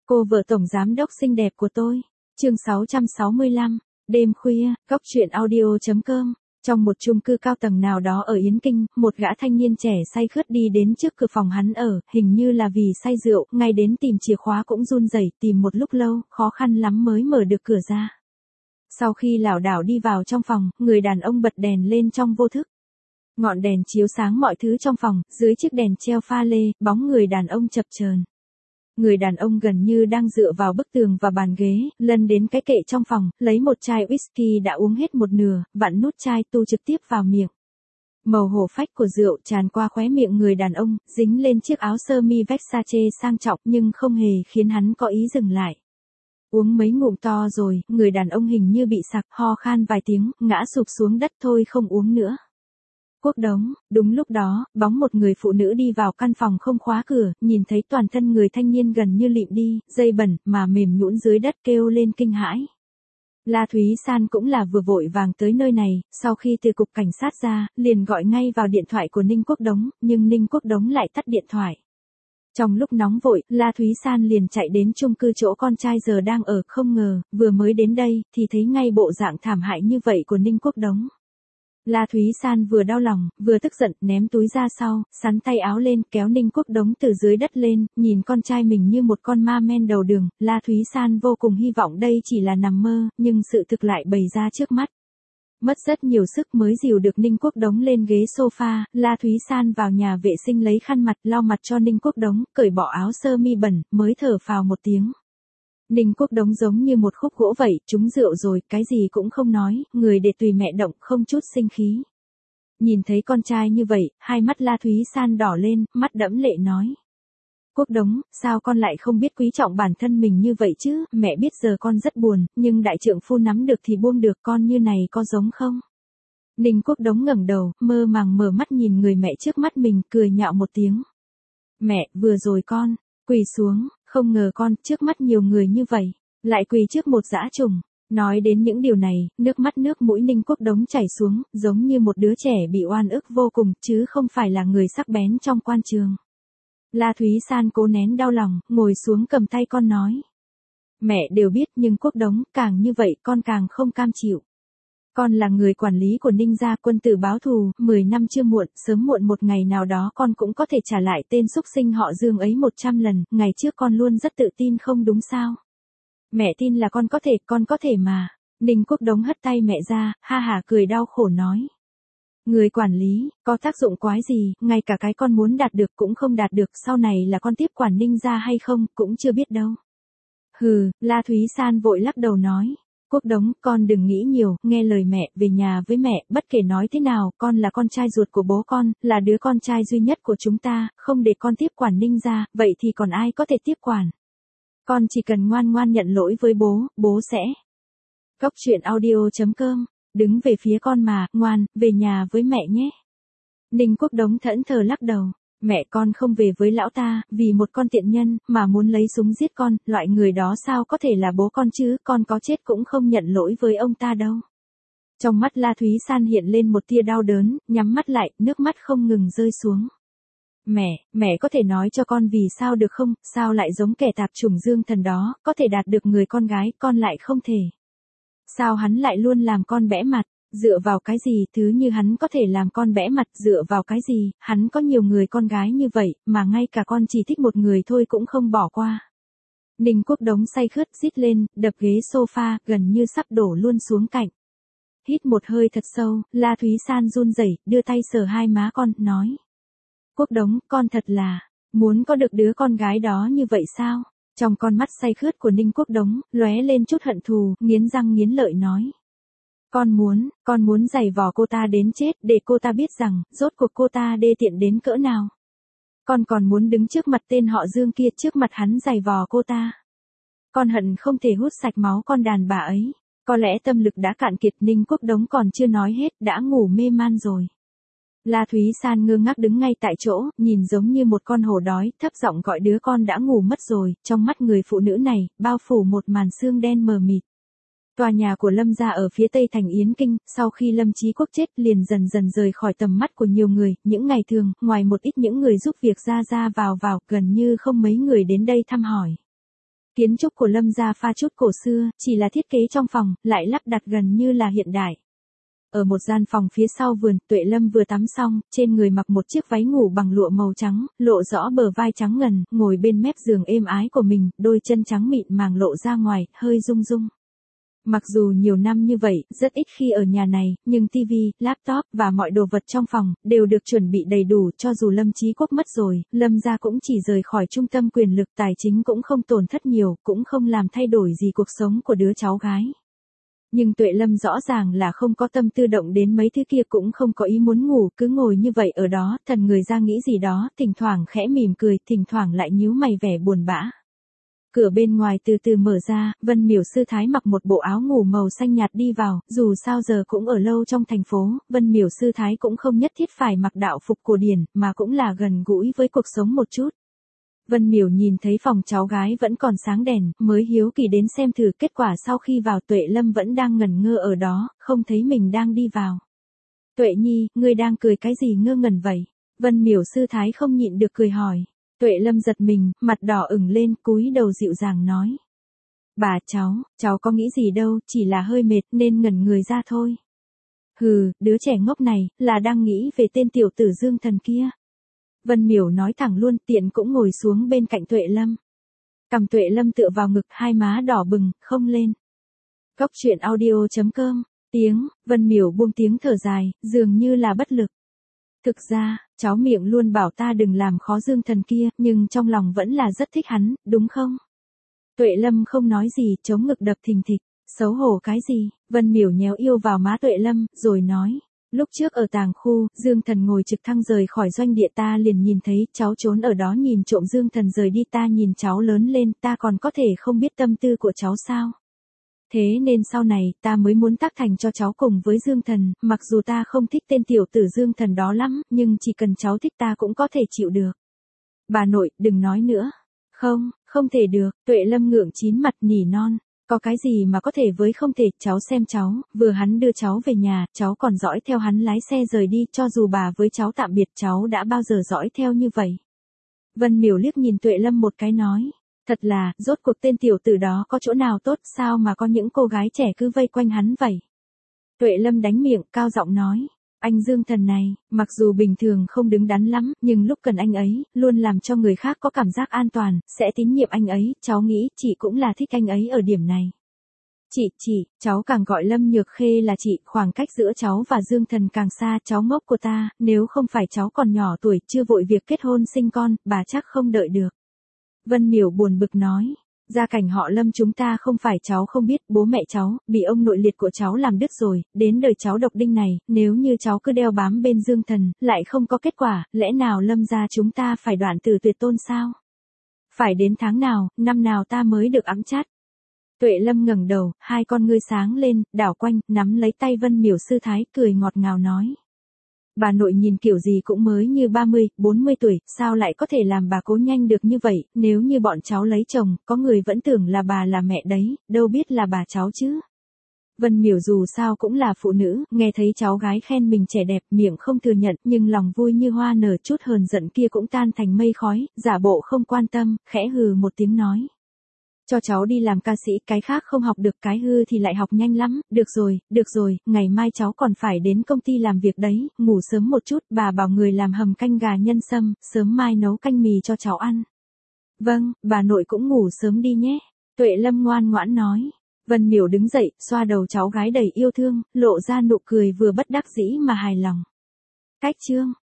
Cô vợ tổng giám đốc xinh đẹp của tôi. Chương 665, đêm khuya, góc truyện audio.com. Trong một chung cư cao tầng nào đó ở Yến Kinh, một gã thanh niên trẻ say khướt đi đến trước cửa phòng hắn ở, hình như là vì say rượu, ngay đến tìm chìa khóa cũng run rẩy, tìm một lúc lâu, khó khăn lắm mới mở được cửa ra. Sau khi lảo đảo đi vào trong phòng, người đàn ông bật đèn lên trong vô thức. Ngọn đèn chiếu sáng mọi thứ trong phòng, dưới chiếc đèn treo pha lê, bóng người đàn ông chập chờn. Người đàn ông gần như đang dựa vào bức tường và bàn ghế, lân đến cái kệ trong phòng, lấy một chai whisky đã uống hết một nửa, vặn nút chai tu trực tiếp vào miệng. Màu hổ phách của rượu tràn qua khóe miệng người đàn ông, dính lên chiếc áo sơ mi Versace sang trọng nhưng không hề khiến hắn có ý dừng lại. Uống mấy ngụm to rồi, người đàn ông hình như bị sặc, ho khan vài tiếng, ngã sụp xuống đất thôi không uống nữa. Quốc đống, đúng lúc đó, bóng một người phụ nữ đi vào căn phòng không khóa cửa, nhìn thấy toàn thân người thanh niên gần như lịm đi, dây bẩn, mà mềm nhũn dưới đất kêu lên kinh hãi. La Thúy San cũng là vừa vội vàng tới nơi này, sau khi từ cục cảnh sát ra, liền gọi ngay vào điện thoại của Ninh Quốc Đống, nhưng Ninh Quốc Đống lại tắt điện thoại. Trong lúc nóng vội, La Thúy San liền chạy đến chung cư chỗ con trai giờ đang ở, không ngờ, vừa mới đến đây, thì thấy ngay bộ dạng thảm hại như vậy của Ninh Quốc Đống. La Thúy San vừa đau lòng, vừa tức giận, ném túi ra sau, sắn tay áo lên, kéo Ninh Quốc Đống từ dưới đất lên, nhìn con trai mình như một con ma men đầu đường, La Thúy San vô cùng hy vọng đây chỉ là nằm mơ, nhưng sự thực lại bày ra trước mắt. Mất rất nhiều sức mới dìu được Ninh Quốc Đống lên ghế sofa, La Thúy San vào nhà vệ sinh lấy khăn mặt, lau mặt cho Ninh Quốc Đống, cởi bỏ áo sơ mi bẩn, mới thở phào một tiếng. Ninh Quốc Đống giống như một khúc gỗ vậy, trúng rượu rồi, cái gì cũng không nói, người để tùy mẹ động, không chút sinh khí. Nhìn thấy con trai như vậy, hai mắt La Thúy San đỏ lên, mắt đẫm lệ nói. Quốc Đống, sao con lại không biết quý trọng bản thân mình như vậy chứ, mẹ biết giờ con rất buồn, nhưng đại trượng phu nắm được thì buông được, con như này có giống không? Ninh Quốc Đống ngẩng đầu, mơ màng mở mắt nhìn người mẹ trước mắt mình, cười nhạo một tiếng. Mẹ, vừa rồi con, quỳ xuống, không ngờ con, trước mắt nhiều người như vậy, lại quỳ trước một dã trùng. Nói đến những điều này, nước mắt nước mũi Ninh Quốc Đống chảy xuống, giống như một đứa trẻ bị oan ức vô cùng, chứ không phải là người sắc bén trong quan trường. La Thúy San cố nén đau lòng, ngồi xuống cầm tay con nói. Mẹ đều biết nhưng Quốc Đống, càng như vậy con càng không cam chịu. Con là người quản lý của Ninh gia, quân tử báo thù, 10 năm chưa muộn, sớm muộn một ngày nào đó con cũng có thể trả lại tên xúc sinh họ Dương ấy 100 lần, ngày trước con luôn rất tự tin không đúng sao? Mẹ tin là con có thể mà. Ninh Quốc Đống hất tay mẹ ra, ha hả cười đau khổ nói. Người quản lý, có tác dụng quái gì, ngay cả cái con muốn đạt được cũng không đạt được, sau này là con tiếp quản Ninh gia hay không, cũng chưa biết đâu. Hừ, La Thúy San vội lắc đầu nói. Quốc Đống, con đừng nghĩ nhiều, nghe lời mẹ, về nhà với mẹ, bất kể nói thế nào, con là con trai ruột của bố con, là đứa con trai duy nhất của chúng ta, không để con tiếp quản Ninh gia, vậy thì còn ai có thể tiếp quản. Con chỉ cần ngoan ngoan nhận lỗi với bố sẽ. Góc truyện audio.com, đứng về phía con mà, ngoan, về nhà với mẹ nhé. Ninh Quốc Đống thẫn thờ lắc đầu. Mẹ con không về với lão ta, vì một con tiện nhân, mà muốn lấy súng giết con, loại người đó sao có thể là bố con chứ, con có chết cũng không nhận lỗi với ông ta đâu. Trong mắt La Thúy San hiện lên một tia đau đớn, nhắm mắt lại, nước mắt không ngừng rơi xuống. Mẹ có thể nói cho con vì sao được không, sao lại giống kẻ tạp chủng Dương Thần đó, có thể đạt được người con gái, con lại không thể. Sao hắn lại luôn làm con bẽ mặt? Dựa vào cái gì, thứ như hắn có thể làm con bẽ mặt, dựa vào cái gì, hắn có nhiều người con gái như vậy, mà ngay cả con chỉ thích một người thôi cũng không bỏ qua. Ninh Quốc Đống say khướt rít lên, đập ghế sofa, gần như sắp đổ luôn xuống cạnh. Hít một hơi thật sâu, La Thúy San run rẩy, đưa tay sờ hai má con, nói. Quốc Đống, con thật là, muốn có được đứa con gái đó như vậy sao? Trong con mắt say khướt của Ninh Quốc Đống, lóe lên chút hận thù, nghiến răng nghiến lợi nói. Con muốn giày vò cô ta đến chết, để cô ta biết rằng, rốt cuộc cô ta đê tiện đến cỡ nào. Con còn muốn đứng trước mặt tên họ Dương kia, trước mặt hắn giày vò cô ta. Con hận không thể hút sạch máu con đàn bà ấy. Có lẽ tâm lực đã cạn kiệt, Ninh Quốc Đống còn chưa nói hết, đã ngủ mê man rồi. La Thúy San ngơ ngác đứng ngay tại chỗ, nhìn giống như một con hổ đói, thấp giọng gọi đứa con đã ngủ mất rồi, trong mắt người phụ nữ này, bao phủ một màn sương đen mờ mịt. Tòa nhà của Lâm gia ở phía tây thành Yến Kinh, sau khi Lâm Chí Quốc chết liền dần dần rời khỏi tầm mắt của nhiều người, những ngày thường, ngoài một ít những người giúp việc ra vào, gần như không mấy người đến đây thăm hỏi. Kiến trúc của Lâm gia pha chút cổ xưa, chỉ là thiết kế trong phòng, lại lắp đặt gần như là hiện đại. Ở một gian phòng phía sau vườn, Tuệ Lâm vừa tắm xong, trên người mặc một chiếc váy ngủ bằng lụa màu trắng, lộ rõ bờ vai trắng ngần, ngồi bên mép giường êm ái của mình, đôi chân trắng mịn màng lộ ra ngoài, hơi rung rung. Mặc dù nhiều năm như vậy, rất ít khi ở nhà này, nhưng tivi, laptop và mọi đồ vật trong phòng đều được chuẩn bị đầy đủ, cho dù Lâm Chí Quốc mất rồi, Lâm gia cũng chỉ rời khỏi trung tâm quyền lực tài chính cũng không tổn thất nhiều, cũng không làm thay đổi gì cuộc sống của đứa cháu gái. Nhưng Tuệ Lâm rõ ràng là không có tâm tư động đến mấy thứ kia, cũng không có ý muốn ngủ, cứ ngồi như vậy ở đó, thần người ra nghĩ gì đó, thỉnh thoảng khẽ mỉm cười, thỉnh thoảng lại nhíu mày vẻ buồn bã. Cửa bên ngoài từ từ mở ra, Vân Miểu sư thái mặc một bộ áo ngủ màu xanh nhạt đi vào, dù sao giờ cũng ở lâu trong thành phố, Vân Miểu sư thái cũng không nhất thiết phải mặc đạo phục cổ điển, mà cũng là gần gũi với cuộc sống một chút. Vân Miểu nhìn thấy phòng cháu gái vẫn còn sáng đèn, mới hiếu kỳ đến xem thử, kết quả sau khi vào Tuệ Lâm vẫn đang ngẩn ngơ ở đó, không thấy mình đang đi vào. Tuệ Nhi, ngươi đang cười cái gì ngơ ngẩn vậy? Vân Miểu sư thái không nhịn được cười hỏi. Tuệ Lâm giật mình, mặt đỏ ửng lên, cúi đầu dịu dàng nói. Bà cháu có nghĩ gì đâu, chỉ là hơi mệt nên ngẩn người ra thôi. Hừ, đứa trẻ ngốc này, là đang nghĩ về tên tiểu tử Dương Thần kia. Vân Miểu nói thẳng luôn, tiện cũng ngồi xuống bên cạnh Tuệ Lâm. Cằm Tuệ Lâm tựa vào ngực, hai má đỏ bừng, không lên. Góc truyện audio.com, Vân Miểu buông tiếng thở dài, dường như là bất lực. Thực ra, cháu miệng luôn bảo ta đừng làm khó Dương Thần kia, nhưng trong lòng vẫn là rất thích hắn, đúng không? Tuệ Lâm không nói gì, chống ngực đập thình thịch, xấu hổ cái gì? Vân Miểu nhéo yêu vào má Tuệ Lâm, rồi nói. Lúc trước ở tàng khu, Dương Thần ngồi trực thăng rời khỏi doanh địa, ta liền nhìn thấy, cháu trốn ở đó nhìn trộm Dương Thần rời đi, ta nhìn cháu lớn lên, ta còn có thể không biết tâm tư của cháu sao? Thế nên sau này, ta mới muốn tác thành cho cháu cùng với Dương Thần, mặc dù ta không thích tên tiểu tử Dương Thần đó lắm, nhưng chỉ cần cháu thích ta cũng có thể chịu được. Bà nội, đừng nói nữa. Không thể được, Tuệ Lâm ngượng chín mặt nỉ non. Có cái gì mà có thể với không thể, cháu xem cháu, vừa hắn đưa cháu về nhà, cháu còn dõi theo hắn lái xe rời đi, cho dù bà với cháu tạm biệt, cháu đã bao giờ dõi theo như vậy. Vân Miểu liếc nhìn Tuệ Lâm một cái nói. Thật là, rốt cuộc tên tiểu tử đó có chỗ nào tốt, sao mà có những cô gái trẻ cứ vây quanh hắn vậy? Tuệ Lâm đánh miệng, cao giọng nói. Anh Dương Thần này, mặc dù bình thường không đứng đắn lắm, nhưng lúc cần anh ấy, luôn làm cho người khác có cảm giác an toàn, sẽ tín nhiệm anh ấy, cháu nghĩ chị cũng là thích anh ấy ở điểm này. Chị, cháu càng gọi Lâm Nhược Khê là chị, khoảng cách giữa cháu và Dương Thần càng xa, cháu ngốc của ta, nếu không phải cháu còn nhỏ tuổi, chưa vội việc kết hôn sinh con, bà chắc không đợi được. Vân Miểu buồn bực nói. Gia cảnh họ Lâm chúng ta không phải cháu không biết, bố mẹ cháu, bị ông nội liệt của cháu làm đứt rồi, đến đời cháu độc đinh này, nếu như cháu cứ đeo bám bên Dương Thần, lại không có kết quả, lẽ nào Lâm gia chúng ta phải đoạn từ tuyệt tôn sao? Phải đến tháng nào, năm nào ta mới được ẵm chát? Tuệ Lâm ngẩng đầu, hai con ngươi sáng lên, đảo quanh, nắm lấy tay Vân Miểu sư thái, cười ngọt ngào nói. Bà nội nhìn kiểu gì cũng mới như 30, 40 tuổi, sao lại có thể làm bà cố nhanh được như vậy, nếu như bọn cháu lấy chồng, có người vẫn tưởng là bà là mẹ đấy, đâu biết là bà cháu chứ. Vân Miểu dù sao cũng là phụ nữ, nghe thấy cháu gái khen mình trẻ đẹp, miệng không thừa nhận, nhưng lòng vui như hoa nở, chút hờn giận kia cũng tan thành mây khói, giả bộ không quan tâm, khẽ hừ một tiếng nói. Cho cháu đi làm ca sĩ, cái khác không học được, cái hư thì lại học nhanh lắm, được rồi, ngày mai cháu còn phải đến công ty làm việc đấy, ngủ sớm một chút, bà bảo người làm hầm canh gà nhân sâm, sớm mai nấu canh mì cho cháu ăn. Vâng, bà nội cũng ngủ sớm đi nhé, Tuệ Lâm ngoan ngoãn nói. Vân Miểu đứng dậy, xoa đầu cháu gái đầy yêu thương, lộ ra nụ cười vừa bất đắc dĩ mà hài lòng. Cách chương